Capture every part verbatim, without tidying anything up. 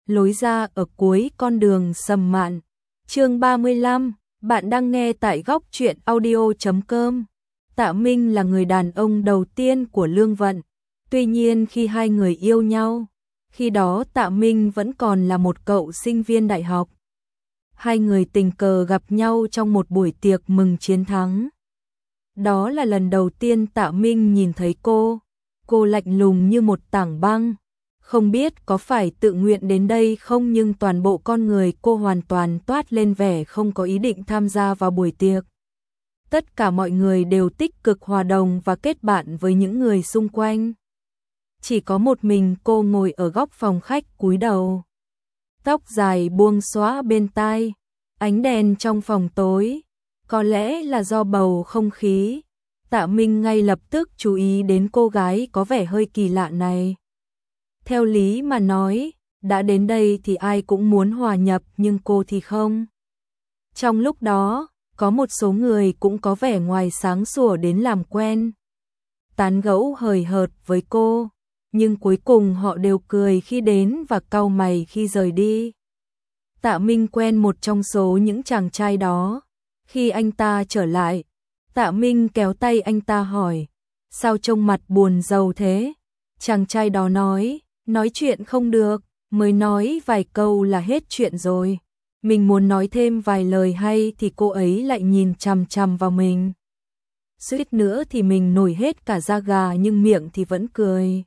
lối ra ở cuối con đường Sầm Mạn. Chương ba mươi lăm, bạn đang nghe tại góc truyện audio chấm com. Tạ Minh là người đàn ông đầu tiên của Lương Vận. Tuy nhiên khi hai người yêu nhau, khi đó Tạ Minh vẫn còn là một cậu sinh viên đại học. Hai người tình cờ gặp nhau trong một buổi tiệc mừng chiến thắng. Đó là lần đầu tiên Tạ Minh nhìn thấy cô. Cô lạnh lùng như một tảng băng. Không biết có phải tự nguyện đến đây không, nhưng toàn bộ con người cô hoàn toàn toát lên vẻ không có ý định tham gia vào buổi tiệc. Tất cả mọi người đều tích cực hòa đồng và kết bạn với những người xung quanh. Chỉ có một mình cô ngồi ở góc phòng khách cúi đầu. Tóc dài buông xõa bên tai, ánh đèn trong phòng tối. Có lẽ là do bầu không khí, Tạ Minh ngay lập tức chú ý đến cô gái có vẻ hơi kỳ lạ này. Theo lý mà nói, đã đến đây thì ai cũng muốn hòa nhập, nhưng cô thì không. Trong lúc đó, có một số người cũng có vẻ ngoài sáng sủa đến làm quen, tán gẫu hời hợt với cô, nhưng cuối cùng họ đều cười khi đến và cau mày khi rời đi. Tạ Minh quen một trong số những chàng trai đó. Khi anh ta trở lại, Tạ Minh kéo tay anh ta hỏi, sao trông mặt buồn rầu thế? Chàng trai đó nói, nói chuyện không được, mới nói vài câu là hết chuyện rồi. Mình muốn nói thêm vài lời hay thì cô ấy lại nhìn chằm chằm vào mình. Suýt nữa thì mình nổi hết cả da gà, nhưng miệng thì vẫn cười.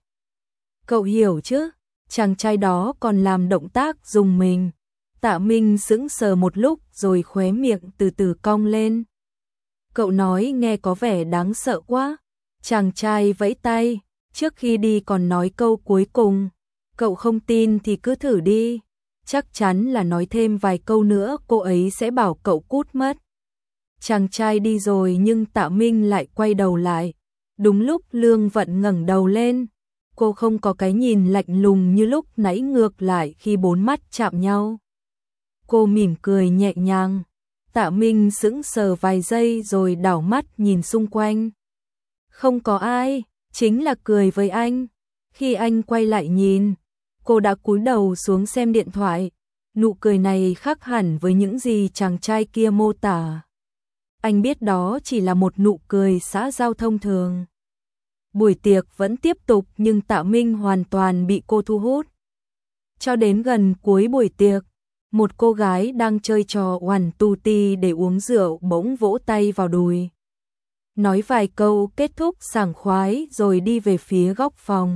Cậu hiểu chứ? Chàng trai đó còn làm động tác dùng mình. Tạ Minh sững sờ một lúc rồi khóe miệng từ từ cong lên. Cậu nói nghe có vẻ đáng sợ quá. Chàng trai vẫy tay, trước khi đi còn nói câu cuối cùng. Cậu không tin thì cứ thử đi. Chắc chắn là nói thêm vài câu nữa cô ấy sẽ bảo cậu cút mất. Chàng trai đi rồi nhưng Tạ Minh lại quay đầu lại. Đúng lúc Lương Vận ngẩng đầu lên. Cô không có cái nhìn lạnh lùng như lúc nãy, ngược lại khi bốn mắt chạm nhau. Cô mỉm cười nhẹ nhàng. Tạ Minh sững sờ vài giây rồi đảo mắt nhìn xung quanh. Không có ai, chính là cười với anh. Khi anh quay lại nhìn, cô đã cúi đầu xuống xem điện thoại. Nụ cười này khác hẳn với những gì chàng trai kia mô tả. Anh biết đó chỉ là một nụ cười xã giao thông thường. Buổi tiệc vẫn tiếp tục nhưng Tạ Minh hoàn toàn bị cô thu hút. Cho đến gần cuối buổi tiệc, một cô gái đang chơi trò oằn tu ti để uống rượu bỗng vỗ tay vào đùi. Nói vài câu kết thúc sảng khoái rồi đi về phía góc phòng.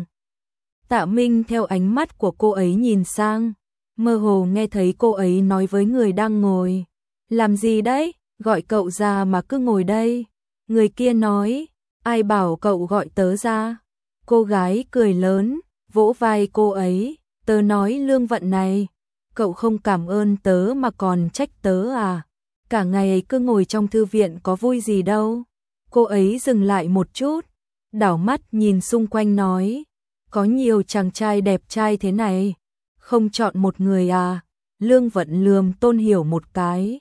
Tạ Minh theo ánh mắt của cô ấy nhìn sang, mơ hồ nghe thấy cô ấy nói với người đang ngồi. Làm gì đấy, gọi cậu ra mà cứ ngồi đây. Người kia nói, ai bảo cậu gọi tớ ra. Cô gái cười lớn, vỗ vai cô ấy, tớ nói Lương Vận này. Cậu không cảm ơn tớ mà còn trách tớ à? Cả ngày ấy cứ ngồi trong thư viện có vui gì đâu. Cô ấy dừng lại một chút, đảo mắt nhìn xung quanh nói, có nhiều chàng trai đẹp trai thế này, không chọn một người à? Lương Vận lườm Tôn Hiểu một cái,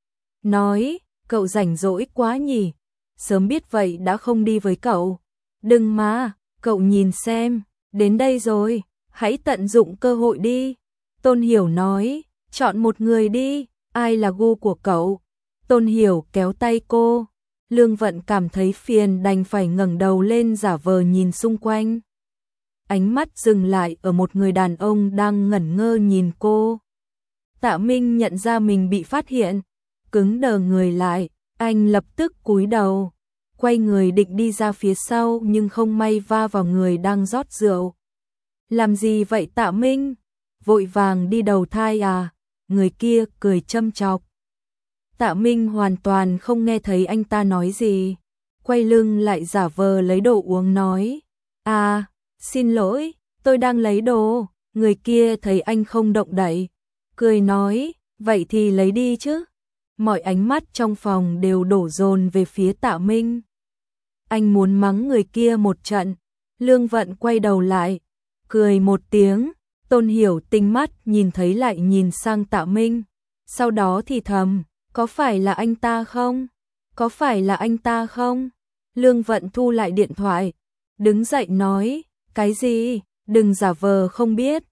nói, cậu rảnh rỗi quá nhỉ, sớm biết vậy đã không đi với cậu. Đừng mà, cậu nhìn xem, đến đây rồi, hãy tận dụng cơ hội đi. Tôn Hiểu nói, chọn một người đi, ai là gu của cậu? Tôn Hiểu kéo tay cô. Lương Vận cảm thấy phiền đành phải ngẩng đầu lên giả vờ nhìn xung quanh. Ánh mắt dừng lại ở một người đàn ông đang ngẩn ngơ nhìn cô. Tạ Minh nhận ra mình bị phát hiện, cứng đờ người lại, anh lập tức cúi đầu, quay người định đi ra phía sau nhưng không may va vào người đang rót rượu. Làm gì vậy Tạ Minh? Vội vàng đi đầu thai à? Người kia cười châm chọc. Tạ Minh hoàn toàn không nghe thấy anh ta nói gì, quay lưng lại giả vờ lấy đồ uống nói, à, xin lỗi, tôi đang lấy đồ. Người kia thấy anh không động đậy, cười nói, vậy thì lấy đi chứ. Mọi ánh mắt trong phòng đều đổ dồn về phía Tạ Minh. Anh muốn mắng người kia một trận. Lương Vận quay đầu lại, cười một tiếng. Tôn Hiểu tinh mắt nhìn thấy lại nhìn sang Tạ Minh, sau đó thì thầm, có phải là anh ta không? Có phải là anh ta không? Lương Vận thu lại điện thoại, đứng dậy nói, cái gì? Đừng giả vờ không biết.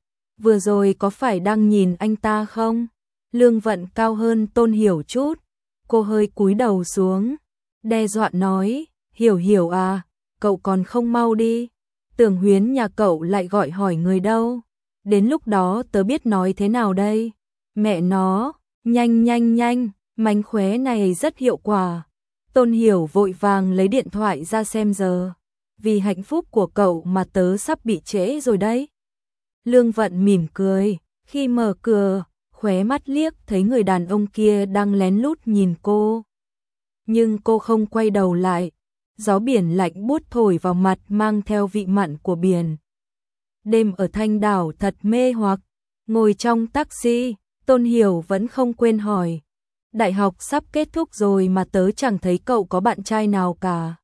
vừa rồi có phải đang nhìn anh ta không? Lương Vận cao hơn Tôn Hiểu chút, cô hơi cúi đầu xuống, đe dọa nói, Hiểu Hiểu à, cậu còn không mau đi, Tưởng Huyến nhà cậu lại gọi hỏi người đâu, đến lúc đó tớ biết nói thế nào đây? Mẹ nó, nhanh nhanh nhanh, mánh khóe này rất hiệu quả. Tôn Hiểu vội vàng lấy điện thoại ra xem giờ, vì hạnh phúc của cậu mà tớ sắp bị trễ rồi đấy. Lương Vận mỉm cười, khi mở cửa, khóe mắt liếc thấy người đàn ông kia đang lén lút nhìn cô. Nhưng cô không quay đầu lại, gió biển lạnh buốt thổi vào mặt mang theo vị mặn của biển. Đêm ở Thanh Đảo thật mê hoặc, ngồi trong taxi, Tôn Hiểu vẫn không quên hỏi. Đại học sắp kết thúc rồi mà tớ chẳng thấy cậu có bạn trai nào cả.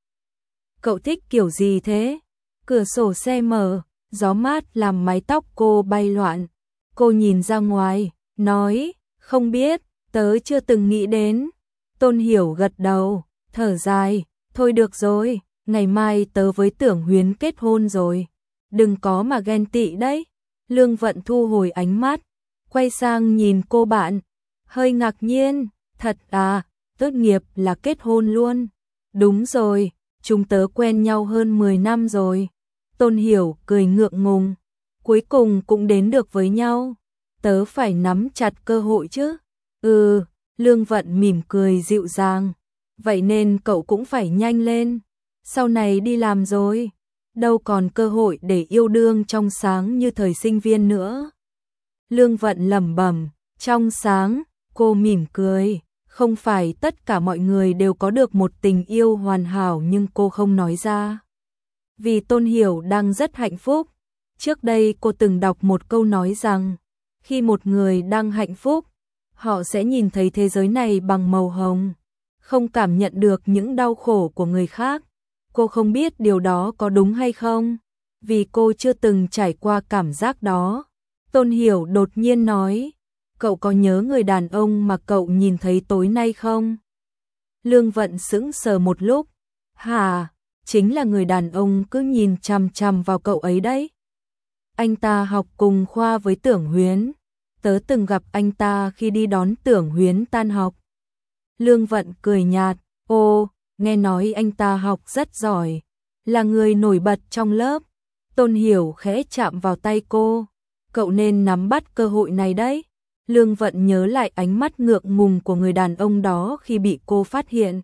Cậu thích kiểu gì thế? Cửa sổ xe mở, gió mát làm mái tóc cô bay loạn. Cô nhìn ra ngoài, nói, không biết, tớ chưa từng nghĩ đến. Tôn Hiểu gật đầu, thở dài, thôi được rồi, ngày mai tớ với Tưởng Huyến kết hôn rồi. Đừng có mà ghen tị đấy. Lương Vận thu hồi ánh mắt, quay sang nhìn cô bạn, hơi ngạc nhiên, thật à, tốt nghiệp là kết hôn luôn. Đúng rồi, chúng tớ quen nhau hơn mười năm rồi. Tôn Hiểu cười ngượng ngùng, cuối cùng cũng đến được với nhau. Tớ phải nắm chặt cơ hội chứ. Ừ, Lương Vận mỉm cười dịu dàng. Vậy nên cậu cũng phải nhanh lên. Sau này đi làm rồi, đâu còn cơ hội để yêu đương trong sáng như thời sinh viên nữa. Lương Vận lẩm bẩm, trong sáng, cô mỉm cười. Không phải tất cả mọi người đều có được một tình yêu hoàn hảo nhưng cô không nói ra. Vì Tôn Hiểu đang rất hạnh phúc. Trước đây cô từng đọc một câu nói rằng, khi một người đang hạnh phúc, họ sẽ nhìn thấy thế giới này bằng màu hồng, không cảm nhận được những đau khổ của người khác. Cô không biết điều đó có đúng hay không, vì cô chưa từng trải qua cảm giác đó. Tôn Hiểu đột nhiên nói, cậu có nhớ người đàn ông mà cậu nhìn thấy tối nay không? Lương Vận sững sờ một lúc, hả, chính là người đàn ông cứ nhìn chằm chằm vào cậu ấy đấy. Anh ta học cùng khoa với Tưởng Huyến, tớ từng gặp anh ta khi đi đón Tưởng Huyến tan học. Lương Vận cười nhạt, ô, nghe nói anh ta học rất giỏi, là người nổi bật trong lớp. Tôn Hiểu khẽ chạm vào tay cô, cậu nên nắm bắt cơ hội này đấy. Lương Vận nhớ lại ánh mắt ngượng ngùng của người đàn ông đó khi bị cô phát hiện.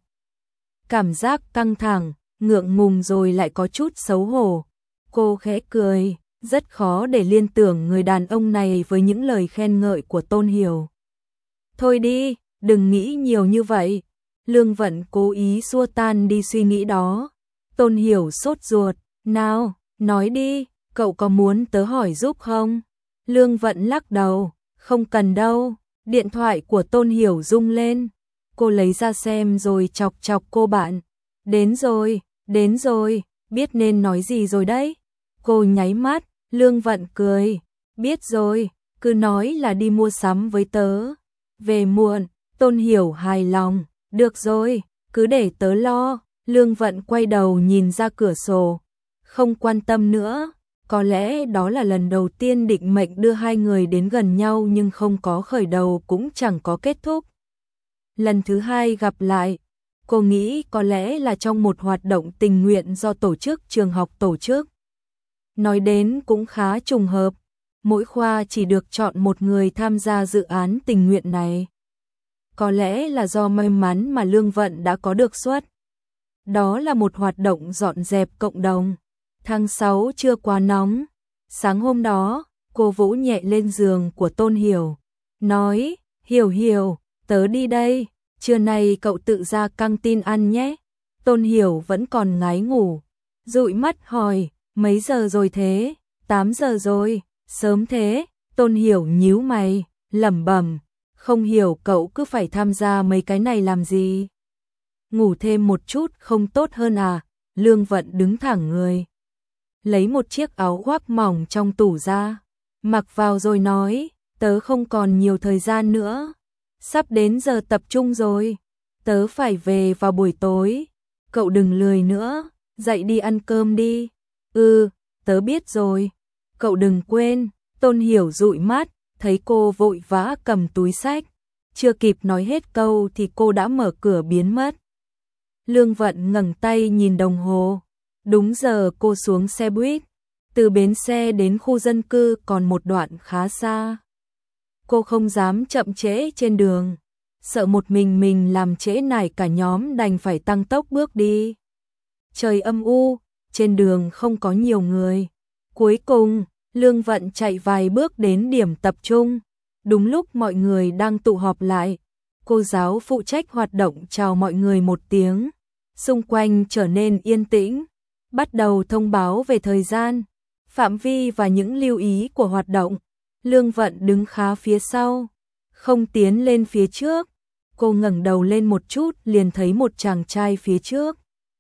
Cảm giác căng thẳng, ngượng ngùng rồi lại có chút xấu hổ. Cô khẽ cười, rất khó để liên tưởng người đàn ông này với những lời khen ngợi của Tôn Hiểu. Thôi đi, đừng nghĩ nhiều như vậy. Lương Vận cố ý xua tan đi suy nghĩ đó. Tôn Hiểu sốt ruột, nào, nói đi, cậu có muốn tớ hỏi giúp không? Lương Vận lắc đầu, không cần đâu. Điện thoại của Tôn Hiểu rung lên. Cô lấy ra xem rồi chọc chọc cô bạn. Đến rồi, đến rồi, biết nên nói gì rồi đấy. Cô nháy mắt, Lương Vận cười, biết rồi, cứ nói là đi mua sắm với tớ. Về muộn, Tôn Hiểu hài lòng, được rồi, cứ để tớ lo. Lương Vận quay đầu nhìn ra cửa sổ, không quan tâm nữa. Có lẽ đó là lần đầu tiên định mệnh đưa hai người đến gần nhau nhưng không có khởi đầu cũng chẳng có kết thúc. Lần thứ hai gặp lại, cô nghĩ có lẽ là trong một hoạt động tình nguyện do tổ chức trường học tổ chức. Nói đến cũng khá trùng hợp, mỗi khoa chỉ được chọn một người tham gia dự án tình nguyện này. Có lẽ là do may mắn mà Lương Vận đã có được suất. Đó là một hoạt động dọn dẹp cộng đồng. Tháng sáu chưa quá nóng. Sáng hôm đó, cô vỗ nhẹ lên giường của Tôn Hiểu, nói, Hiểu Hiểu, tớ đi đây, trưa nay cậu tự ra căng tin ăn nhé. Tôn Hiểu vẫn còn ngái ngủ, dụi mắt hỏi, mấy giờ rồi thế? tám giờ rồi, sớm thế. Tôn Hiểu nhíu mày, lẩm bẩm, không hiểu cậu cứ phải tham gia mấy cái này làm gì? Ngủ thêm một chút không tốt hơn à? Lương Vận đứng thẳng người, lấy một chiếc áo khoác mỏng trong tủ ra, mặc vào rồi nói, tớ không còn nhiều thời gian nữa, sắp đến giờ tập trung rồi, tớ phải về vào buổi tối, cậu đừng lười nữa, dậy đi ăn cơm đi. Ừ, tớ biết rồi, cậu đừng quên, Tôn Hiểu dụi mắt, thấy cô vội vã cầm túi xách, chưa kịp nói hết câu thì cô đã mở cửa biến mất. Lương Vận ngẩng tay nhìn đồng hồ, đúng giờ cô xuống xe buýt, từ bến xe đến khu dân cư còn một đoạn khá xa. Cô không dám chậm trễ trên đường, sợ một mình mình làm trễ nải cả nhóm đành phải tăng tốc bước đi. Trời âm u, trên đường không có nhiều người. Cuối cùng, Lương Vận chạy vài bước đến điểm tập trung. Đúng lúc mọi người đang tụ họp lại, cô giáo phụ trách hoạt động chào mọi người một tiếng. Xung quanh trở nên yên tĩnh, bắt đầu thông báo về thời gian, phạm vi và những lưu ý của hoạt động. Lương Vận đứng khá phía sau, không tiến lên phía trước. Cô ngẩng đầu lên một chút liền thấy một chàng trai phía trước.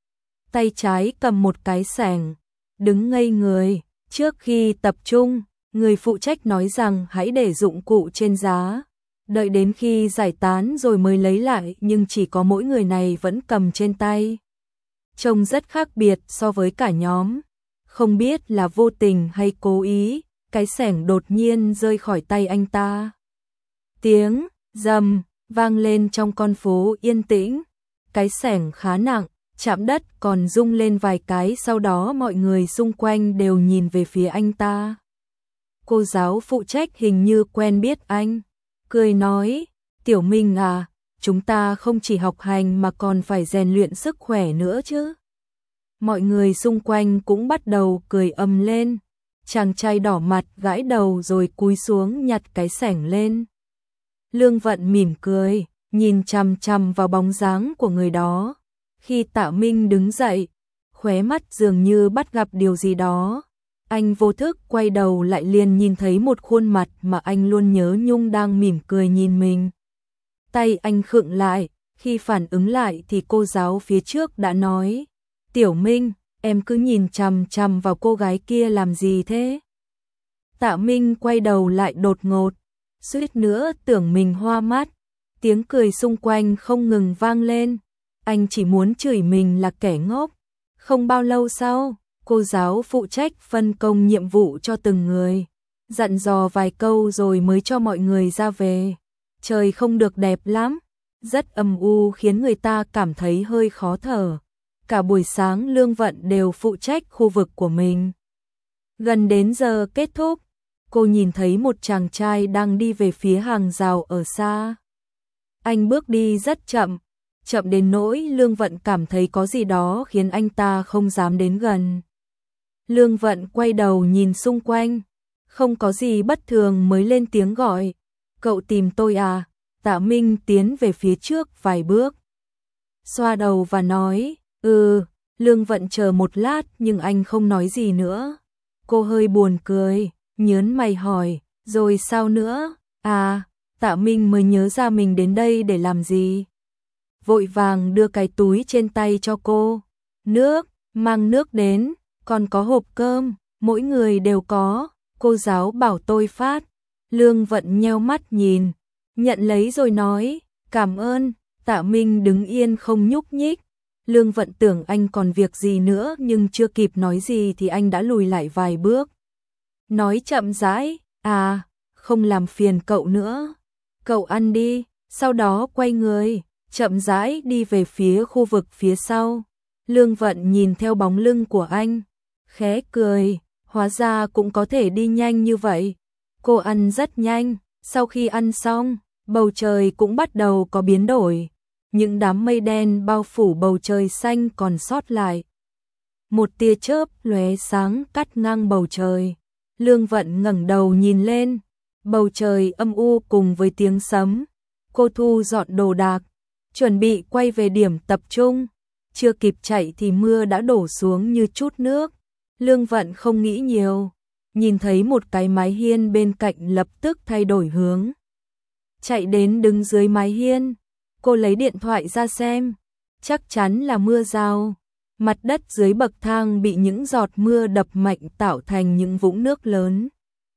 Tay trái cầm một cái xẻng, đứng ngây người. Trước khi tập trung, người phụ trách nói rằng hãy để dụng cụ trên giá, đợi đến khi giải tán rồi mới lấy lại, nhưng chỉ có mỗi người này vẫn cầm trên tay. Trông rất khác biệt so với cả nhóm. Không biết là vô tình hay cố ý, cái xẻng đột nhiên rơi khỏi tay anh ta. Tiếng rầm vang lên trong con phố yên tĩnh. Cái xẻng khá nặng, chạm đất còn rung lên vài cái, sau đó mọi người xung quanh đều nhìn về phía anh ta. Cô giáo phụ trách hình như quen biết anh, cười nói, Tiểu Minh à, chúng ta không chỉ học hành mà còn phải rèn luyện sức khỏe nữa chứ. Mọi người xung quanh cũng bắt đầu cười ầm lên. Chàng trai đỏ mặt gãi đầu rồi cúi xuống nhặt cái xẻng lên. Lương Vận mỉm cười, nhìn chằm chằm vào bóng dáng của người đó. Khi Tạ Minh đứng dậy, khóe mắt dường như bắt gặp điều gì đó. Anh vô thức quay đầu lại liền nhìn thấy một khuôn mặt mà anh luôn nhớ nhung đang mỉm cười nhìn mình. Tay anh khựng lại, khi phản ứng lại thì cô giáo phía trước đã nói, Tiểu Minh, em cứ nhìn chằm chằm vào cô gái kia làm gì thế? Tạ Minh quay đầu lại đột ngột, suýt nữa tưởng mình hoa mắt. Tiếng cười xung quanh không ngừng vang lên. Anh chỉ muốn chửi mình là kẻ ngốc. Không bao lâu sau, cô giáo phụ trách phân công nhiệm vụ cho từng người, dặn dò vài câu rồi mới cho mọi người ra về. Trời không được đẹp lắm, rất âm u khiến người ta cảm thấy hơi khó thở. Cả buổi sáng Lương Vận đều phụ trách khu vực của mình. Gần đến giờ kết thúc, cô nhìn thấy một chàng trai đang đi về phía hàng rào ở xa. Anh bước đi rất chậm, chậm đến nỗi Lương Vận cảm thấy có gì đó khiến anh ta không dám đến gần. Lương Vận quay đầu nhìn xung quanh, không có gì bất thường mới lên tiếng gọi, cậu tìm tôi à? Tạ Minh tiến về phía trước vài bước, xoa đầu và nói, ừ. Lương Vận chờ một lát nhưng anh không nói gì nữa. Cô hơi buồn cười, nhớn mày hỏi, rồi sao nữa? À, Tạ Minh mới nhớ ra mình đến đây để làm gì. Vội vàng đưa cái túi trên tay cho cô. Nước, mang nước đến, còn có hộp cơm, mỗi người đều có, cô giáo bảo tôi phát. Lương Vận nheo mắt nhìn, nhận lấy rồi nói, cảm ơn. Tạ Minh đứng yên không nhúc nhích. Lương Vận tưởng anh còn việc gì nữa nhưng chưa kịp nói gì thì anh đã lùi lại vài bước. Nói chậm rãi, à, không làm phiền cậu nữa. Cậu ăn đi, sau đó quay người, chậm rãi đi về phía khu vực phía sau. Lương Vận nhìn theo bóng lưng của anh, khẽ cười, hóa ra cũng có thể đi nhanh như vậy. Cô ăn rất nhanh, sau khi ăn xong, bầu trời cũng bắt đầu có biến đổi. Những đám mây đen bao phủ bầu trời xanh còn sót lại. Một tia chớp lóe sáng cắt ngang bầu trời. Lương Vận ngẩng đầu nhìn lên, bầu trời âm u cùng với tiếng sấm. Cô thu dọn đồ đạc, chuẩn bị quay về điểm tập trung. Chưa kịp chạy thì mưa đã đổ xuống như chút nước. Lương Vận không nghĩ nhiều, nhìn thấy một cái mái hiên bên cạnh lập tức thay đổi hướng. Chạy đến đứng dưới mái hiên. Cô lấy điện thoại ra xem, chắc chắn là mưa rào. Mặt đất dưới bậc thang bị những giọt mưa đập mạnh tạo thành những vũng nước lớn.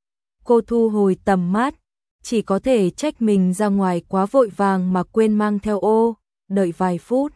Cô thu hồi tầm mắt, chỉ có thể trách mình ra ngoài quá vội vàng mà quên mang theo ô, đợi vài phút.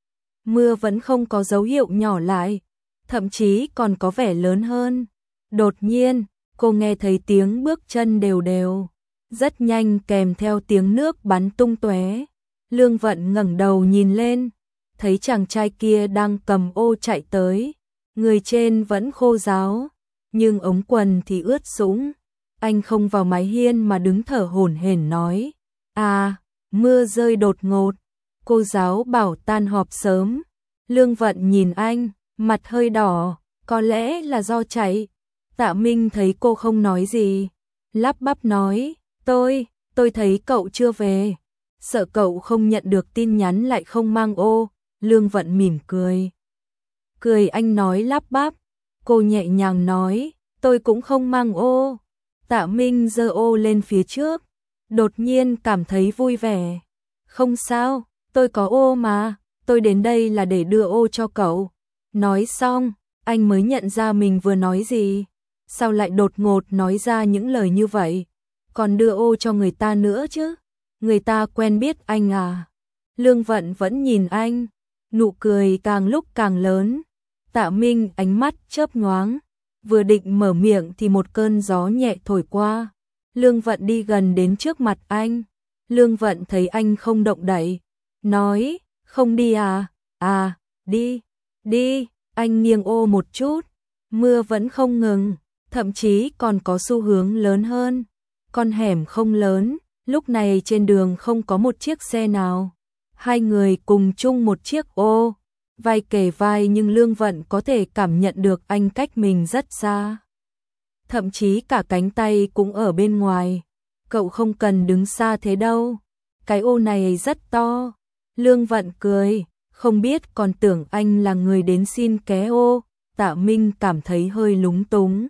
Mưa vẫn không có dấu hiệu nhỏ lại, thậm chí còn có vẻ lớn hơn. Đột nhiên, Cô nghe thấy tiếng bước chân đều đều, rất nhanh kèm theo tiếng nước bắn tung tóe. Lương Vận ngẩng đầu nhìn lên, thấy chàng trai kia đang cầm ô chạy tới, người trên vẫn khô ráo, nhưng ống quần thì ướt sũng. Anh không vào mái hiên mà đứng thở hổn hển nói: "À, mưa rơi đột ngột, cô giáo bảo tan họp sớm." Lương Vận nhìn anh, mặt hơi đỏ, có lẽ là do chạy. Tạ Minh thấy cô không nói gì, lắp bắp nói: "Tôi, tôi thấy cậu chưa về, sợ cậu không nhận được tin nhắn lại không mang ô." Lương Vận mỉm cười. Cười anh nói lắp bắp, cô nhẹ nhàng nói: "Tôi cũng không mang ô." Tạ Minh giơ ô lên phía trước, đột nhiên cảm thấy vui vẻ. "Không sao, tôi có ô mà, tôi đến đây là để đưa ô cho cậu." Nói xong, anh mới nhận ra mình vừa nói gì, sao lại đột ngột nói ra những lời như vậy, còn đưa ô cho người ta nữa chứ, người ta quen biết anh à. Lương Vận vẫn nhìn anh, nụ cười càng lúc càng lớn. Tạ Minh ánh mắt chớp nhoáng, vừa định mở miệng thì một cơn gió nhẹ thổi qua. Lương Vận đi gần đến trước mặt anh. Lương Vận thấy anh không động đậy, nói: "Không đi à?" "À, đi, đi." Anh nghiêng ô một chút, mưa vẫn không ngừng, thậm chí còn có xu hướng lớn hơn. Con hẻm không lớn, lúc này trên đường không có một chiếc xe nào. Hai người cùng chung một chiếc ô, vai kề vai, nhưng Lương Vận có thể cảm nhận được anh cách mình rất xa. Thậm chí cả cánh tay cũng ở bên ngoài. "Cậu không cần đứng xa thế đâu, cái ô này rất to." Lương Vận cười, không biết còn tưởng anh là người đến xin ké ô. Tạ Minh cảm thấy hơi lúng túng,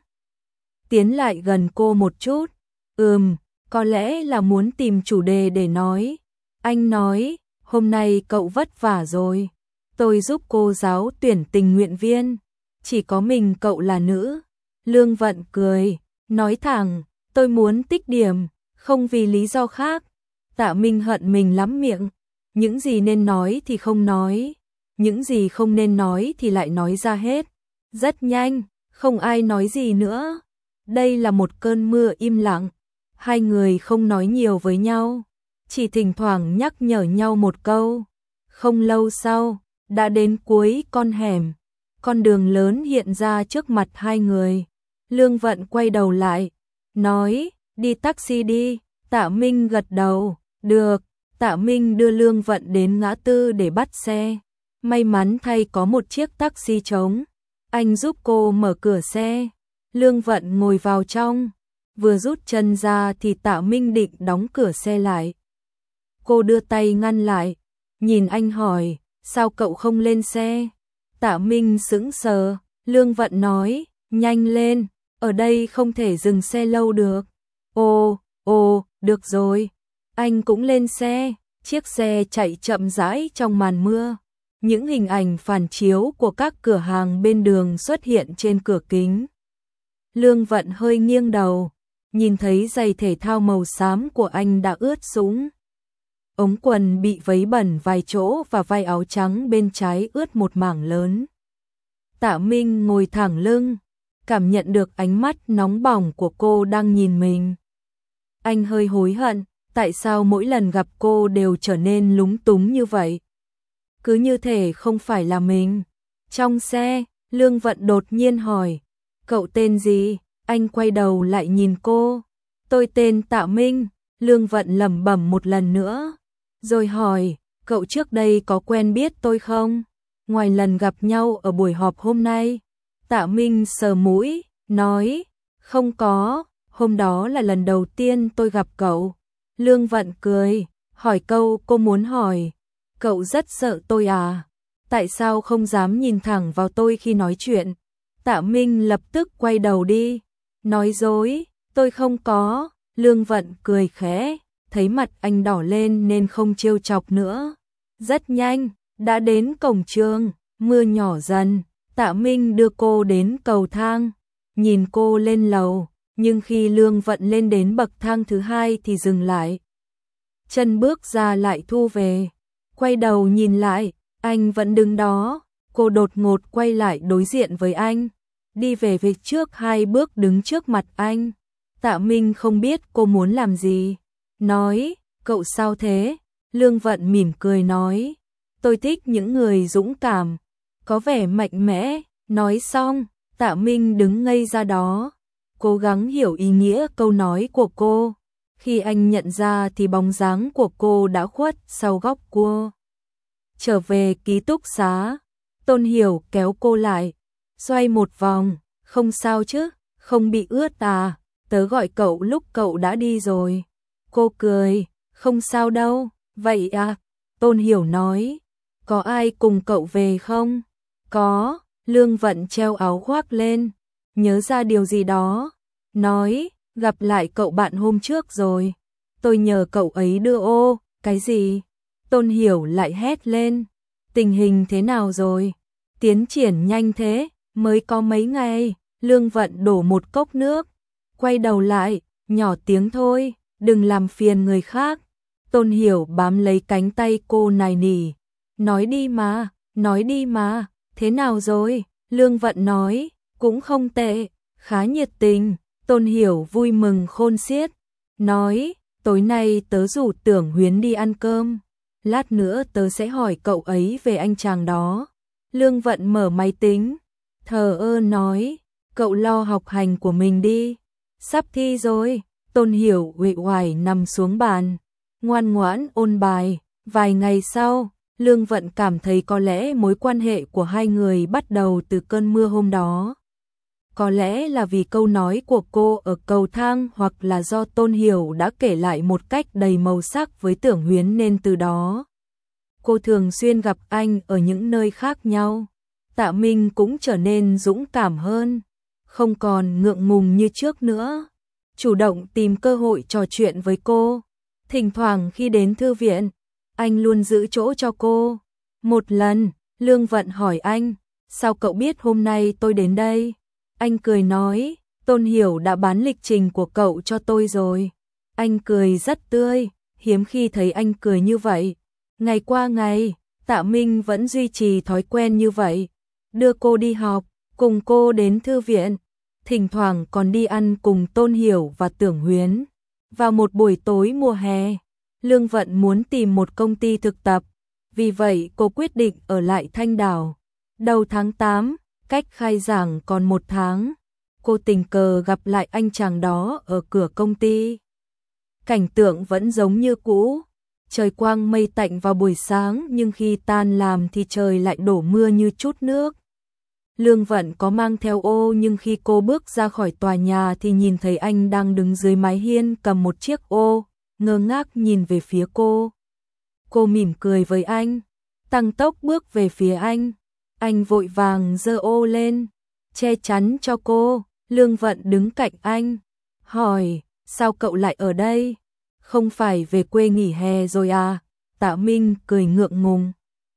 tiến lại gần cô một chút. "Ừm, có lẽ là muốn tìm chủ đề để nói." Anh nói: "Hôm nay cậu vất vả rồi, tôi giúp cô giáo tuyển tình nguyện viên, chỉ có mình cậu là nữ." Lương Vận cười, nói thẳng: "Tôi muốn tích điểm, không vì lý do khác." Tạ Minh hận mình lắm miệng, những gì nên nói thì không nói, những gì không nên nói thì lại nói ra hết. Rất nhanh, không ai nói gì nữa. Đây là một cơn mưa im lặng, hai người không nói nhiều với nhau, chỉ thỉnh thoảng nhắc nhở nhau một câu. Không lâu sau, đã đến cuối con hẻm, con đường lớn hiện ra trước mặt hai người. Lương Vận quay đầu lại, nói: "Đi taxi đi." Tạ Minh gật đầu, "Được." Tạ Minh đưa Lương Vận đến ngã tư để bắt xe. May mắn thay có một chiếc taxi trống, anh giúp cô mở cửa xe. Lương Vận ngồi vào trong, vừa rút chân ra thì Tạ Minh định đóng cửa xe lại. Cô đưa tay ngăn lại, nhìn anh hỏi: "Sao cậu không lên xe?" Tạ Minh sững sờ. Lương Vận nói: "Nhanh lên, ở đây không thể dừng xe lâu được." "Ồ, ồ, được rồi." Anh cũng lên xe, chiếc xe chạy chậm rãi trong màn mưa. Những hình ảnh phản chiếu của các cửa hàng bên đường xuất hiện trên cửa kính. Lương Vận hơi nghiêng đầu, nhìn thấy giày thể thao màu xám của anh đã ướt sũng. Ống quần bị vấy bẩn vài chỗ và vai áo trắng bên trái ướt một mảng lớn. Tạ Minh ngồi thẳng lưng, cảm nhận được ánh mắt nóng bỏng của cô đang nhìn mình. Anh hơi hối hận, tại sao mỗi lần gặp cô đều trở nên lúng túng như vậy? Cứ như thể không phải là mình. Trong xe, Lương Vận đột nhiên hỏi: "Cậu tên gì?" Anh quay đầu lại nhìn cô. "Tôi tên Tạ Minh." Lương Vận lẩm bẩm một lần nữa, rồi hỏi: "Cậu trước đây có quen biết tôi không? Ngoài lần gặp nhau ở buổi họp hôm nay?" Tạ Minh sờ mũi, nói: "Không có, hôm đó là lần đầu tiên tôi gặp cậu." Lương Vận cười, hỏi câu cô muốn hỏi: "Cậu rất sợ tôi à? Tại sao không dám nhìn thẳng vào tôi khi nói chuyện?" Tạ Minh lập tức quay đầu đi, nói dối: "Tôi không có." Lương Vận cười khẽ, thấy mặt anh đỏ lên nên không trêu chọc nữa. Rất nhanh, đã đến cổng trường, mưa nhỏ dần. Tạ Minh đưa cô đến cầu thang, nhìn cô lên lầu, nhưng khi Lương Vận lên đến bậc thang thứ hai thì dừng lại. Chân bước ra lại thu về, quay đầu nhìn lại, anh vẫn đứng đó. Cô đột ngột quay lại đối diện với anh, đi về phía trước hai bước đứng trước mặt anh. Tạ Minh không biết cô muốn làm gì. Nói, cậu sao thế? Lương Vận mỉm cười nói, tôi thích những người dũng cảm, có vẻ mạnh mẽ. Nói xong, Tạ Minh đứng ngây ra đó, cố gắng hiểu ý nghĩa câu nói của cô. Khi anh nhận ra thì bóng dáng của cô đã khuất sau góc cua. Trở về ký túc xá, Tôn Hiểu kéo cô lại, xoay một vòng, không sao chứ, không bị ướt à, tớ gọi cậu lúc cậu đã đi rồi. Cô cười, không sao đâu, vậy à, Tôn Hiểu nói, có ai cùng cậu về không? Có, Lương Vận treo áo khoác lên, nhớ ra điều gì đó, nói, gặp lại cậu bạn hôm trước rồi, tôi nhờ cậu ấy đưa ô. Cái gì? Tôn Hiểu lại hét lên, tình hình thế nào rồi? Tiến triển nhanh thế, mới có mấy ngày. Lương Vận đổ một cốc nước, quay đầu lại, nhỏ tiếng thôi, đừng làm phiền người khác. Tôn Hiểu bám lấy cánh tay cô nài nỉ, nói đi mà, nói đi mà, thế nào rồi? Lương Vận nói, cũng không tệ, khá nhiệt tình. Tôn Hiểu vui mừng khôn xiết, nói, tối nay tớ rủ Tưởng Huyến đi ăn cơm, lát nữa tớ sẽ hỏi cậu ấy về anh chàng đó. Lương Vận mở máy tính, thờ ơ nói, cậu lo học hành của mình đi, sắp thi rồi. Tôn Hiểu uể oải nằm xuống bàn, ngoan ngoãn ôn bài. Vài ngày sau, Lương Vận cảm thấy có lẽ mối quan hệ của hai người bắt đầu từ cơn mưa hôm đó. Có lẽ là vì câu nói của cô ở cầu thang, hoặc là do Tôn Hiểu đã kể lại một cách đầy màu sắc với Tưởng Huyến, nên từ đó cô thường xuyên gặp anh ở những nơi khác nhau. Tạ Minh cũng trở nên dũng cảm hơn, không còn ngượng ngùng như trước nữa, chủ động tìm cơ hội trò chuyện với cô. Thỉnh thoảng khi đến thư viện, anh luôn giữ chỗ cho cô. Một lần, Lương Vận hỏi anh, sao cậu biết hôm nay tôi đến đây? Anh cười nói, Tôn Hiểu đã bán lịch trình của cậu cho tôi rồi. Anh cười rất tươi, hiếm khi thấy anh cười như vậy. Ngày qua ngày, Tạ Minh vẫn duy trì thói quen như vậy, đưa cô đi học, cùng cô đến thư viện, thỉnh thoảng còn đi ăn cùng Tôn Hiểu và Tưởng Huyến. Vào một buổi tối mùa hè, Lương Vận muốn tìm một công ty thực tập, vì vậy cô quyết định ở lại Thanh Đảo. Đầu tháng tám, cách khai giảng còn một tháng, cô tình cờ gặp lại anh chàng đó ở cửa công ty. Cảnh tượng vẫn giống như cũ, trời quang mây tạnh vào buổi sáng, nhưng khi tan làm thì trời lại đổ mưa như trút nước. Lương Vận có mang theo ô, nhưng khi cô bước ra khỏi tòa nhà thì nhìn thấy anh đang đứng dưới mái hiên cầm một chiếc ô, ngơ ngác nhìn về phía cô. Cô mỉm cười với anh, tăng tốc bước về phía anh. Anh vội vàng giơ ô lên, che chắn cho cô. Lương Vận đứng cạnh anh, hỏi, sao cậu lại ở đây? Không phải về quê nghỉ hè rồi à? Tạ Minh cười ngượng ngùng.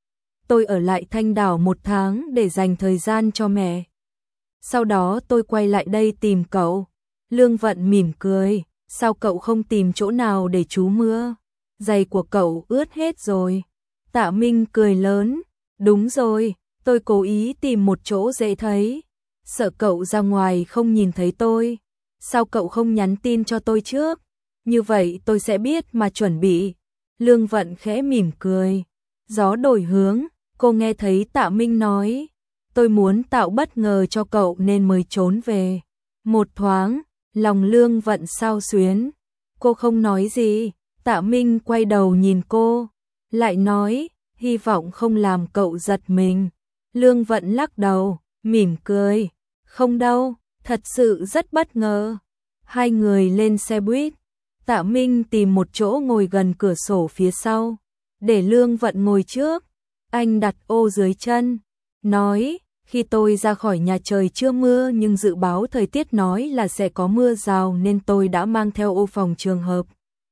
Tôi ở lại Thanh Đảo một tháng để dành thời gian cho mẹ. Sau đó tôi quay lại đây tìm cậu. Lương Vận mỉm cười, sao cậu không tìm chỗ nào để trú mưa? Giày của cậu ướt hết rồi. Tạ Minh cười lớn, đúng rồi, tôi cố ý tìm một chỗ dễ thấy, sợ cậu ra ngoài không nhìn thấy tôi. Sao cậu không nhắn tin cho tôi trước? Như vậy tôi sẽ biết mà chuẩn bị. Lương Vận khẽ mỉm cười. Gió đổi hướng, cô nghe thấy Tạ Minh nói, tôi muốn tạo bất ngờ cho cậu nên mới trốn về. Một thoáng, lòng Lương Vận xao xuyến. Cô không nói gì. Tạ Minh quay đầu nhìn cô, lại nói, hy vọng không làm cậu giật mình. Lương Vận lắc đầu, mỉm cười, không đâu, thật sự rất bất ngờ. Hai người lên xe buýt, Tạ Minh tìm một chỗ ngồi gần cửa sổ phía sau, để Lương Vận ngồi trước. Anh đặt ô dưới chân, nói, khi tôi ra khỏi nhà trời chưa mưa, nhưng dự báo thời tiết nói là sẽ có mưa rào nên tôi đã mang theo ô phòng trường hợp.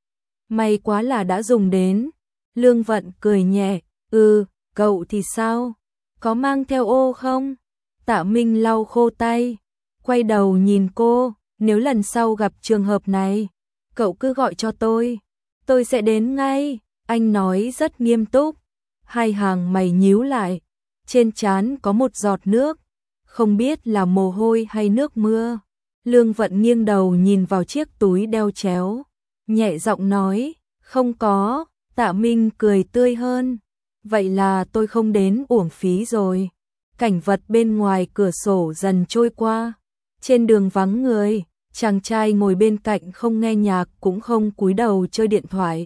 May quá là đã dùng đến. Lương Vận cười nhẹ, ừ, cậu thì sao? Có mang theo ô không? Tạ Minh lau khô tay, quay đầu nhìn cô, nếu lần sau gặp trường hợp này, cậu cứ gọi cho tôi, tôi sẽ đến ngay. Anh nói rất nghiêm túc, hai hàng mày nhíu lại, trên trán có một giọt nước, không biết là mồ hôi hay nước mưa. Lương Vận nghiêng đầu nhìn vào chiếc túi đeo chéo, nhẹ giọng nói, không có. Tạ Minh cười tươi hơn, vậy là tôi không đến uổng phí rồi. Cảnh vật bên ngoài cửa sổ dần trôi qua, trên đường vắng người, chàng trai ngồi bên cạnh không nghe nhạc cũng không cúi đầu chơi điện thoại,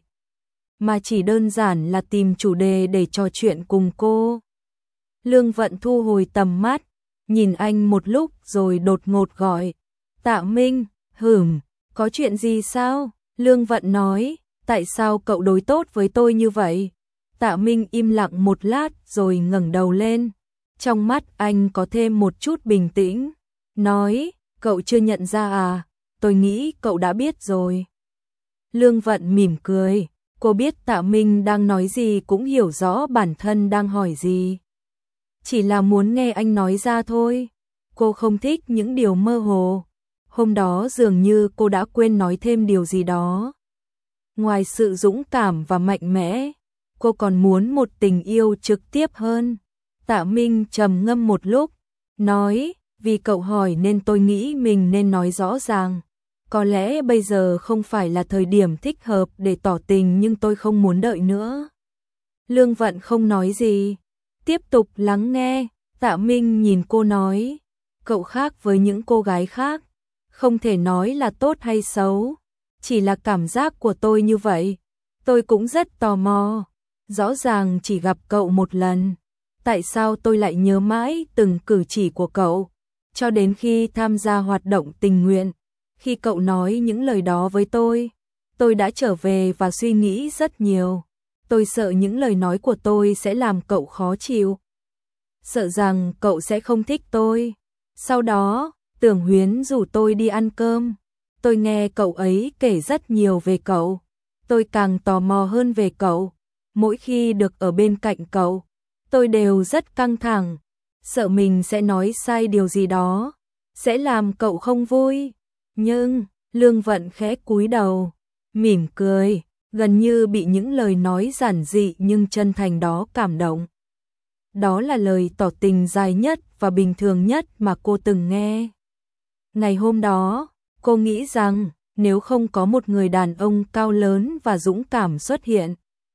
mà chỉ đơn giản là tìm chủ đề để trò chuyện cùng cô. Lương Vận thu hồi tầm mắt, nhìn anh một lúc rồi đột ngột gọi, Tạ Minh. Hửm, có chuyện gì sao? Lương Vận nói, tại sao cậu đối tốt với tôi như vậy? Tạ Minh im lặng một lát rồi ngẩng đầu lên, trong mắt anh có thêm một chút bình tĩnh, nói, cậu chưa nhận ra à? Tôi nghĩ cậu đã biết rồi. Lương Vận mỉm cười, cô biết Tạ Minh đang nói gì, cũng hiểu rõ bản thân đang hỏi gì. Chỉ là muốn nghe anh nói ra thôi. Cô không thích những điều mơ hồ. Hôm đó dường như cô đã quên nói thêm điều gì đó. Ngoài sự dũng cảm và mạnh mẽ, cô còn muốn một tình yêu trực tiếp hơn. Tạ Minh trầm ngâm một lúc, nói, vì cậu hỏi nên tôi nghĩ mình nên nói rõ ràng. Có lẽ bây giờ không phải là thời điểm thích hợp để tỏ tình, nhưng tôi không muốn đợi nữa. Lương Vận không nói gì, tiếp tục lắng nghe. Tạ Minh nhìn cô nói, cậu khác với những cô gái khác, không thể nói là tốt hay xấu, chỉ là cảm giác của tôi như vậy. Tôi cũng rất tò mò, rõ ràng chỉ gặp cậu một lần, tại sao tôi lại nhớ mãi từng cử chỉ của cậu, cho đến khi tham gia hoạt động tình nguyện. Khi cậu nói những lời đó với tôi, tôi đã trở về và suy nghĩ rất nhiều. Tôi sợ những lời nói của tôi sẽ làm cậu khó chịu, sợ rằng cậu sẽ không thích tôi. Sau đó, Tưởng Huyến rủ tôi đi ăn cơm. Tôi nghe cậu ấy kể rất nhiều về cậu. Tôi càng tò mò hơn về cậu. Mỗi khi được ở bên cạnh cậu, tôi đều rất căng thẳng, sợ mình sẽ nói sai điều gì đó, sẽ làm cậu không vui. Nhưng, Lương Vận khẽ cúi đầu, mỉm cười, gần như bị những lời nói giản dị nhưng chân thành đó cảm động. Đó là lời tỏ tình dài nhất và bình thường nhất mà cô từng nghe. Ngày hôm đó, cô nghĩ rằng nếu không có một người đàn ông cao lớn và dũng cảm xuất hiện,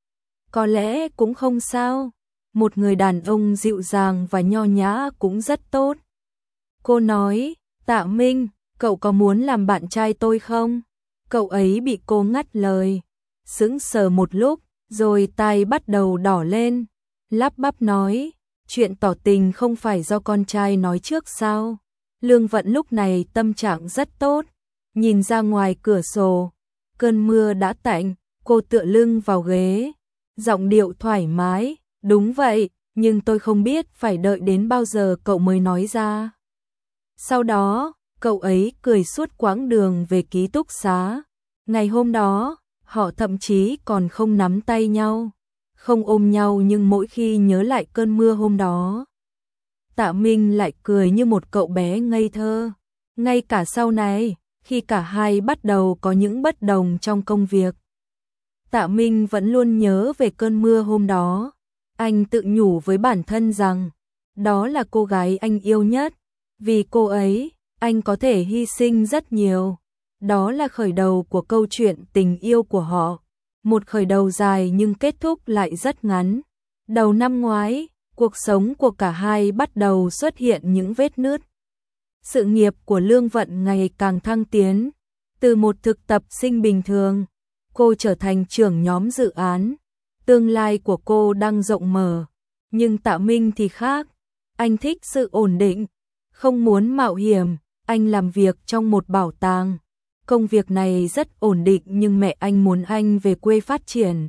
có lẽ cũng không sao. Một người đàn ông dịu dàng và nho nhã cũng rất tốt. Cô nói, Tạ Minh, cậu có muốn làm bạn trai tôi không? Cậu ấy bị cô ngắt lời, sững sờ một lúc, rồi tai bắt đầu đỏ lên, lắp bắp nói, chuyện tỏ tình không phải do con trai nói trước sao? Lương Vận lúc này tâm trạng rất tốt, nhìn ra ngoài cửa sổ, cơn mưa đã tạnh, cô tựa lưng vào ghế, giọng điệu thoải mái, đúng vậy, nhưng tôi không biết phải đợi đến bao giờ cậu mới nói ra. Sau đó, cậu ấy cười suốt quãng đường về ký túc xá. Ngày hôm đó, họ thậm chí còn không nắm tay nhau, không ôm nhau, nhưng mỗi khi nhớ lại cơn mưa hôm đó, Tạ Minh lại cười như một cậu bé ngây thơ. Ngay cả sau này, khi cả hai bắt đầu có những bất đồng trong công việc, Tạ Minh vẫn luôn nhớ về cơn mưa hôm đó. Anh tự nhủ với bản thân rằng, đó là cô gái anh yêu nhất. Vì cô ấy, anh có thể hy sinh rất nhiều. Đó là khởi đầu của câu chuyện tình yêu của họ. Một khởi đầu dài nhưng kết thúc lại rất ngắn. Đầu năm ngoái, cuộc sống của cả hai bắt đầu xuất hiện những vết nứt. Sự nghiệp của Lương Vận ngày càng thăng tiến. Từ một thực tập sinh bình thường, cô trở thành trưởng nhóm dự án. Tương lai của cô đang rộng mở. Nhưng Tạ Minh thì khác. Anh thích sự ổn định, không muốn mạo hiểm. Anh làm việc trong một bảo tàng. Công việc này rất ổn định, nhưng mẹ anh muốn anh về quê phát triển.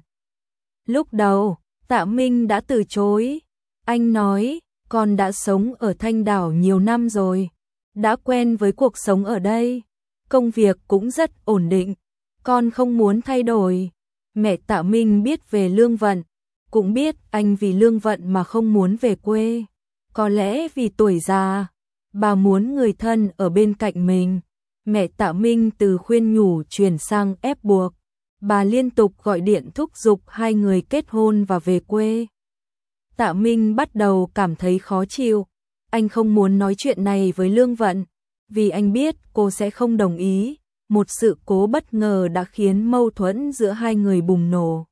Lúc đầu, Tạ Minh đã từ chối. Anh nói, con đã sống ở Thanh Đảo nhiều năm rồi, đã quen với cuộc sống ở đây. Công việc cũng rất ổn định, con không muốn thay đổi. Mẹ Tạ Minh biết về Lương Vận, cũng biết anh vì Lương Vận mà không muốn về quê. Có lẽ vì tuổi già, bà muốn người thân ở bên cạnh mình. Mẹ Tạ Minh từ khuyên nhủ chuyển sang ép buộc. Bà liên tục gọi điện thúc giục hai người kết hôn và về quê. Tạ Minh bắt đầu cảm thấy khó chịu. Anh không muốn nói chuyện này với Lương Vận, vì anh biết cô sẽ không đồng ý. Một sự cố bất ngờ đã khiến mâu thuẫn giữa hai người bùng nổ.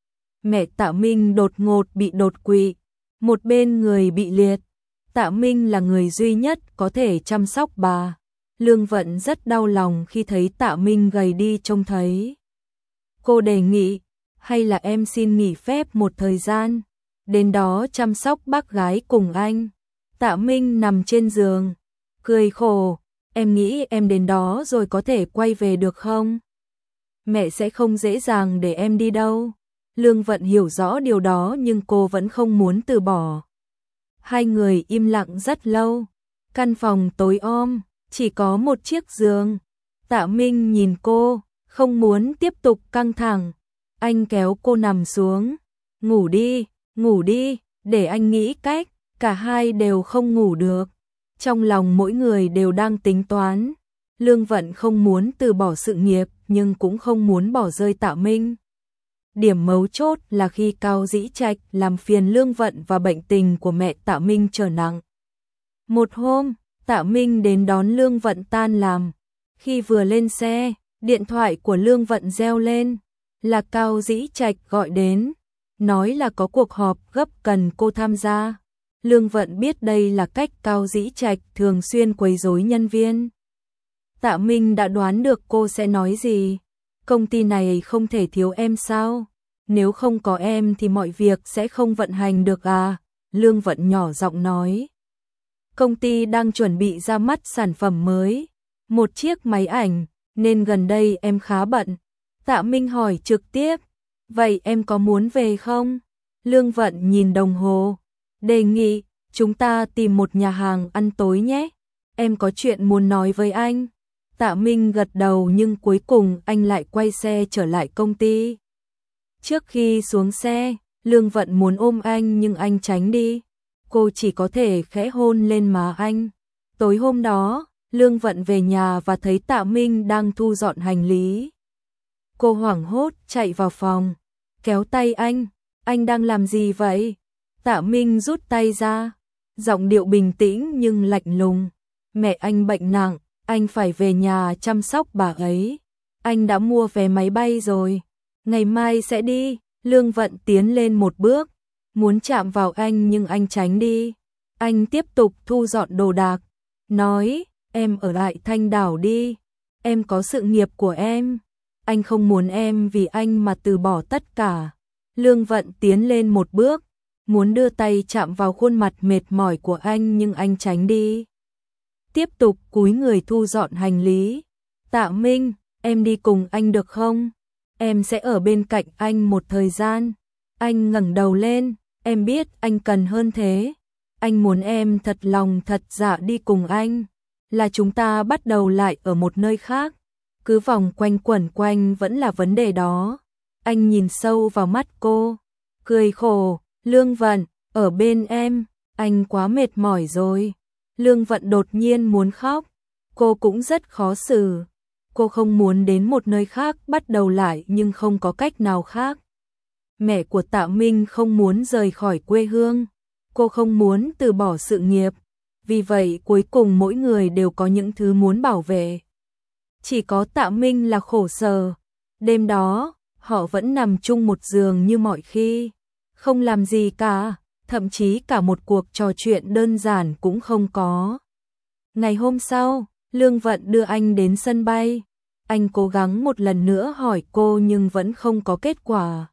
Mẹ Tạ Minh đột ngột bị đột quỵ, một bên người bị liệt. Tạ Minh là người duy nhất có thể chăm sóc bà. Lương Vận rất đau lòng khi thấy Tạ Minh gầy đi trông thấy. Cô đề nghị, hay là em xin nghỉ phép một thời gian, đến đó chăm sóc bác gái cùng anh. Tạ Minh nằm trên giường, cười khổ, em nghĩ em đến đó rồi có thể quay về được không? Mẹ sẽ không dễ dàng để em đi đâu. Lương Vận hiểu rõ điều đó nhưng cô vẫn không muốn từ bỏ. Hai người im lặng rất lâu. Căn phòng tối om, chỉ có một chiếc giường. Tạ Minh nhìn cô, không muốn tiếp tục căng thẳng. Anh kéo cô nằm xuống. Ngủ đi, ngủ đi, để anh nghĩ cách. Cả hai đều không ngủ được. Trong lòng mỗi người đều đang tính toán. Lương Vận không muốn từ bỏ sự nghiệp nhưng cũng không muốn bỏ rơi Tạ Minh. Điểm mấu chốt là khi Cao Dĩ Trạch làm phiền Lương Vận và bệnh tình của mẹ Tạ Minh trở nặng. Một hôm, Tạ Minh đến đón Lương Vận tan làm. Khi vừa lên xe, điện thoại của Lương Vận reo lên. Là Cao Dĩ Trạch gọi đến, nói là có cuộc họp gấp cần cô tham gia. Lương Vận biết đây là cách Cao Dĩ Trạch thường xuyên quấy rối nhân viên. Tạ Minh đã đoán được cô sẽ nói gì. Công ty này không thể thiếu em sao? Nếu không có em thì mọi việc sẽ không vận hành được à? Lương Vận nhỏ giọng nói. Công ty đang chuẩn bị ra mắt sản phẩm mới, một chiếc máy ảnh, nên gần đây em khá bận. Tạ Minh hỏi trực tiếp, vậy em có muốn về không? Lương Vận nhìn đồng hồ, đề nghị, chúng ta tìm một nhà hàng ăn tối nhé. Em có chuyện muốn nói với anh. Tạ Minh gật đầu nhưng cuối cùng anh lại quay xe trở lại công ty. Trước khi xuống xe, Lương Vận muốn ôm anh nhưng anh tránh đi. Cô chỉ có thể khẽ hôn lên má anh. Tối hôm đó, Lương Vận về nhà và thấy Tạ Minh đang thu dọn hành lý. Cô hoảng hốt chạy vào phòng, kéo tay anh. Anh đang làm gì vậy? Tạ Minh rút tay ra, giọng điệu bình tĩnh nhưng lạnh lùng. Mẹ anh bệnh nặng, anh phải về nhà chăm sóc bà ấy. Anh đã mua vé máy bay rồi, ngày mai sẽ đi. Lương Vận tiến lên một bước, muốn chạm vào anh nhưng anh tránh đi. Anh tiếp tục thu dọn đồ đạc, nói, em ở lại Thanh Đảo đi, em có sự nghiệp của em. Anh không muốn em vì anh mà từ bỏ tất cả. Lương Vận tiến lên một bước, muốn đưa tay chạm vào khuôn mặt mệt mỏi của anh nhưng anh tránh đi. Tiếp tục cúi người thu dọn hành lý. Tạ Minh, em đi cùng anh được không? Em sẽ ở bên cạnh anh một thời gian. Anh ngẩng đầu lên, em biết anh cần hơn thế. Anh muốn em thật lòng thật dạ đi cùng anh. Là chúng ta bắt đầu lại ở một nơi khác. Cứ vòng quanh quẩn quanh vẫn là vấn đề đó. Anh nhìn sâu vào mắt cô, cười khổ, Lương Vận, ở bên em, anh quá mệt mỏi rồi. Lương Vận đột nhiên muốn khóc, cô cũng rất khó xử. Cô không muốn đến một nơi khác bắt đầu lại nhưng không có cách nào khác. Mẹ của Tạ Minh không muốn rời khỏi quê hương, cô không muốn từ bỏ sự nghiệp. Vì vậy cuối cùng mỗi người đều có những thứ muốn bảo vệ. Chỉ có Tạ Minh là khổ sở. Đêm đó, họ vẫn nằm chung một giường như mọi khi, không làm gì cả, thậm chí cả một cuộc trò chuyện đơn giản cũng không có. Ngày hôm sau, Lương Vận đưa anh đến sân bay. Anh cố gắng một lần nữa hỏi cô nhưng vẫn không có kết quả.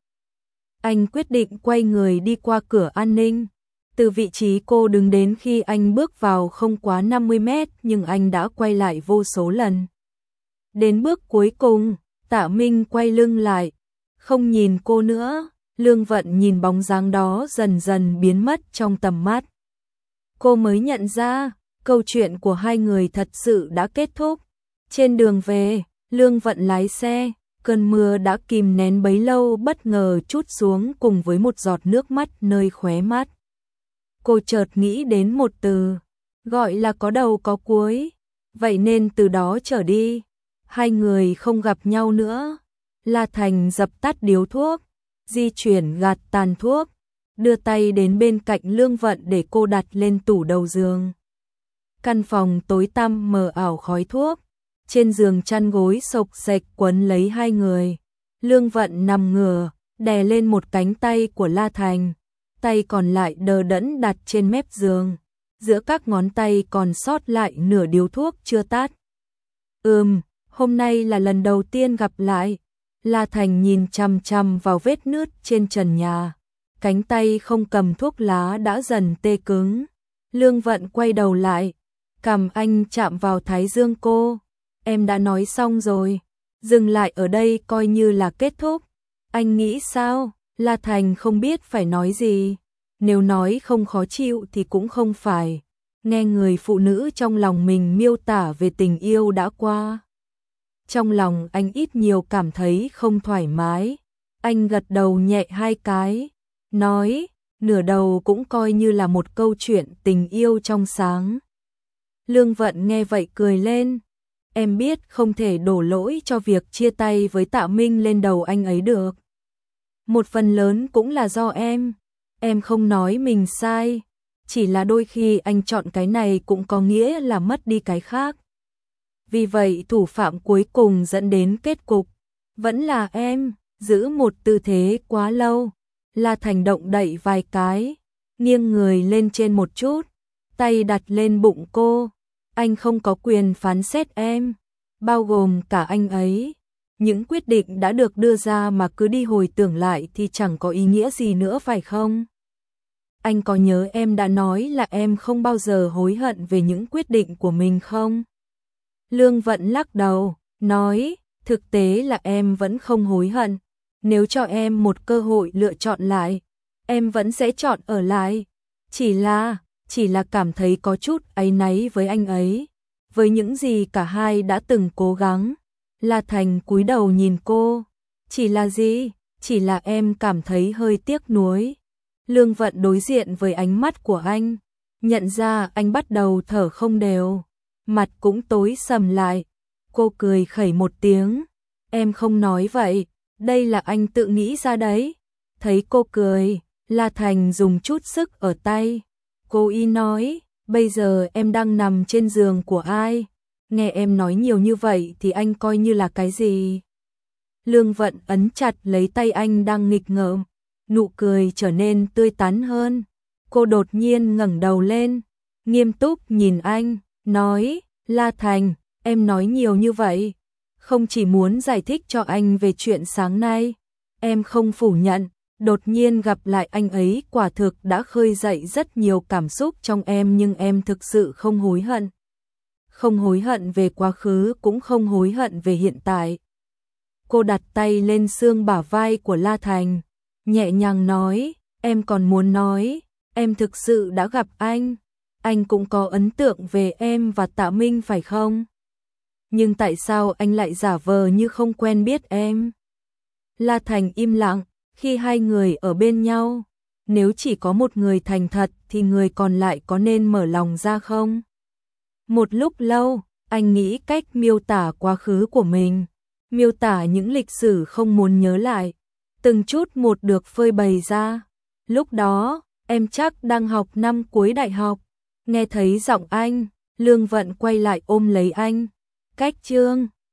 Anh quyết định quay người đi qua cửa an ninh. Từ vị trí cô đứng đến khi anh bước vào không quá năm mươi mét nhưng anh đã quay lại vô số lần. Đến bước cuối cùng, Tạ Minh quay lưng lại, không nhìn cô nữa. Lương Vận nhìn bóng dáng đó dần dần biến mất trong tầm mắt. Cô mới nhận ra, câu chuyện của hai người thật sự đã kết thúc. Trên đường về, Lương Vận lái xe, cơn mưa đã kìm nén bấy lâu bất ngờ trút xuống cùng với một giọt nước mắt nơi khóe mắt. Cô chợt nghĩ đến một từ, gọi là có đầu có cuối. Vậy nên từ đó trở đi, hai người không gặp nhau nữa. La Thành dập tắt điếu thuốc, di chuyển gạt tàn thuốc, đưa tay đến bên cạnh Lương Vận để cô đặt lên tủ đầu giường. Căn phòng tối tăm mờ ảo khói thuốc, trên giường chăn gối xộc xệch quấn lấy hai người. Lương Vận nằm ngửa, đè lên một cánh tay của La Thành, tay còn lại đờ đẫn đặt trên mép giường, giữa các ngón tay còn sót lại nửa điếu thuốc chưa tắt. Ừm, hôm nay là lần đầu tiên gặp lại. La Thành nhìn chằm chằm vào vết nứt trên trần nhà, cánh tay không cầm thuốc lá đã dần tê cứng. Lương Vận quay đầu lại, cằm anh chạm vào thái dương cô. Em đã nói xong rồi, dừng lại ở đây coi như là kết thúc. Anh nghĩ sao? La Thành không biết phải nói gì. Nếu nói không khó chịu thì cũng không phải. Nghe người phụ nữ trong lòng mình miêu tả về tình yêu đã qua, trong lòng anh ít nhiều cảm thấy không thoải mái. Anh gật đầu nhẹ hai cái, nói, nửa đầu cũng coi như là một câu chuyện tình yêu trong sáng. Lương Vận nghe vậy cười lên. Em biết không thể đổ lỗi cho việc chia tay với Tạ Minh lên đầu anh ấy được. Một phần lớn cũng là do em. Em không nói mình sai. Chỉ là đôi khi anh chọn cái này cũng có nghĩa là mất đi cái khác. Vì vậy thủ phạm cuối cùng dẫn đến kết cục vẫn là em. Giữ một tư thế quá lâu, La Thành động đậy vài cái, nghiêng người lên trên một chút, tay đặt lên bụng cô. Anh không có quyền phán xét em, bao gồm cả anh ấy. Những quyết định đã được đưa ra mà cứ đi hồi tưởng lại thì chẳng có ý nghĩa gì nữa phải không? Anh có nhớ em đã nói là em không bao giờ hối hận về những quyết định của mình không? Lương Vận lắc đầu, nói, thực tế là em vẫn không hối hận. Nếu cho em một cơ hội lựa chọn lại, em vẫn sẽ chọn ở lại. Chỉ là, chỉ là cảm thấy có chút áy náy với anh ấy, với những gì cả hai đã từng cố gắng. La Thành cúi đầu nhìn cô, chỉ là gì? Chỉ là em cảm thấy hơi tiếc nuối. Lương Vận đối diện với ánh mắt của anh, nhận ra anh bắt đầu thở không đều, mặt cũng tối sầm lại. Cô cười khẩy một tiếng, em không nói vậy, đây là anh tự nghĩ ra đấy. Thấy cô cười, La Thành dùng chút sức ở tay. Cô y nói, bây giờ em đang nằm trên giường của ai? Nghe em nói nhiều như vậy thì anh coi như là cái gì? Lương Vận ấn chặt lấy tay anh đang nghịch ngợm, nụ cười trở nên tươi tắn hơn. Cô đột nhiên ngẩng đầu lên, nghiêm túc nhìn anh, nói, La Thành, em nói nhiều như vậy, không chỉ muốn giải thích cho anh về chuyện sáng nay. Em không phủ nhận, đột nhiên gặp lại anh ấy quả thực đã khơi dậy rất nhiều cảm xúc trong em, nhưng em thực sự không hối hận. Không hối hận về quá khứ, cũng không hối hận về hiện tại. Cô đặt tay lên xương bả vai của La Thành, nhẹ nhàng nói, em còn muốn nói, em thực sự đã gặp anh. Anh cũng có ấn tượng về em và Tạ Minh phải không? Nhưng tại sao anh lại giả vờ như không quen biết em? La Thành im lặng. Khi hai người ở bên nhau, nếu chỉ có một người thành thật thì người còn lại có nên mở lòng ra không? Một lúc lâu, anh nghĩ cách miêu tả quá khứ của mình, miêu tả những lịch sử không muốn nhớ lại, từng chút một được phơi bày ra. Lúc đó, em chắc đang học năm cuối đại học. Nghe thấy giọng anh, Lương Vận quay lại ôm lấy anh. Cách chương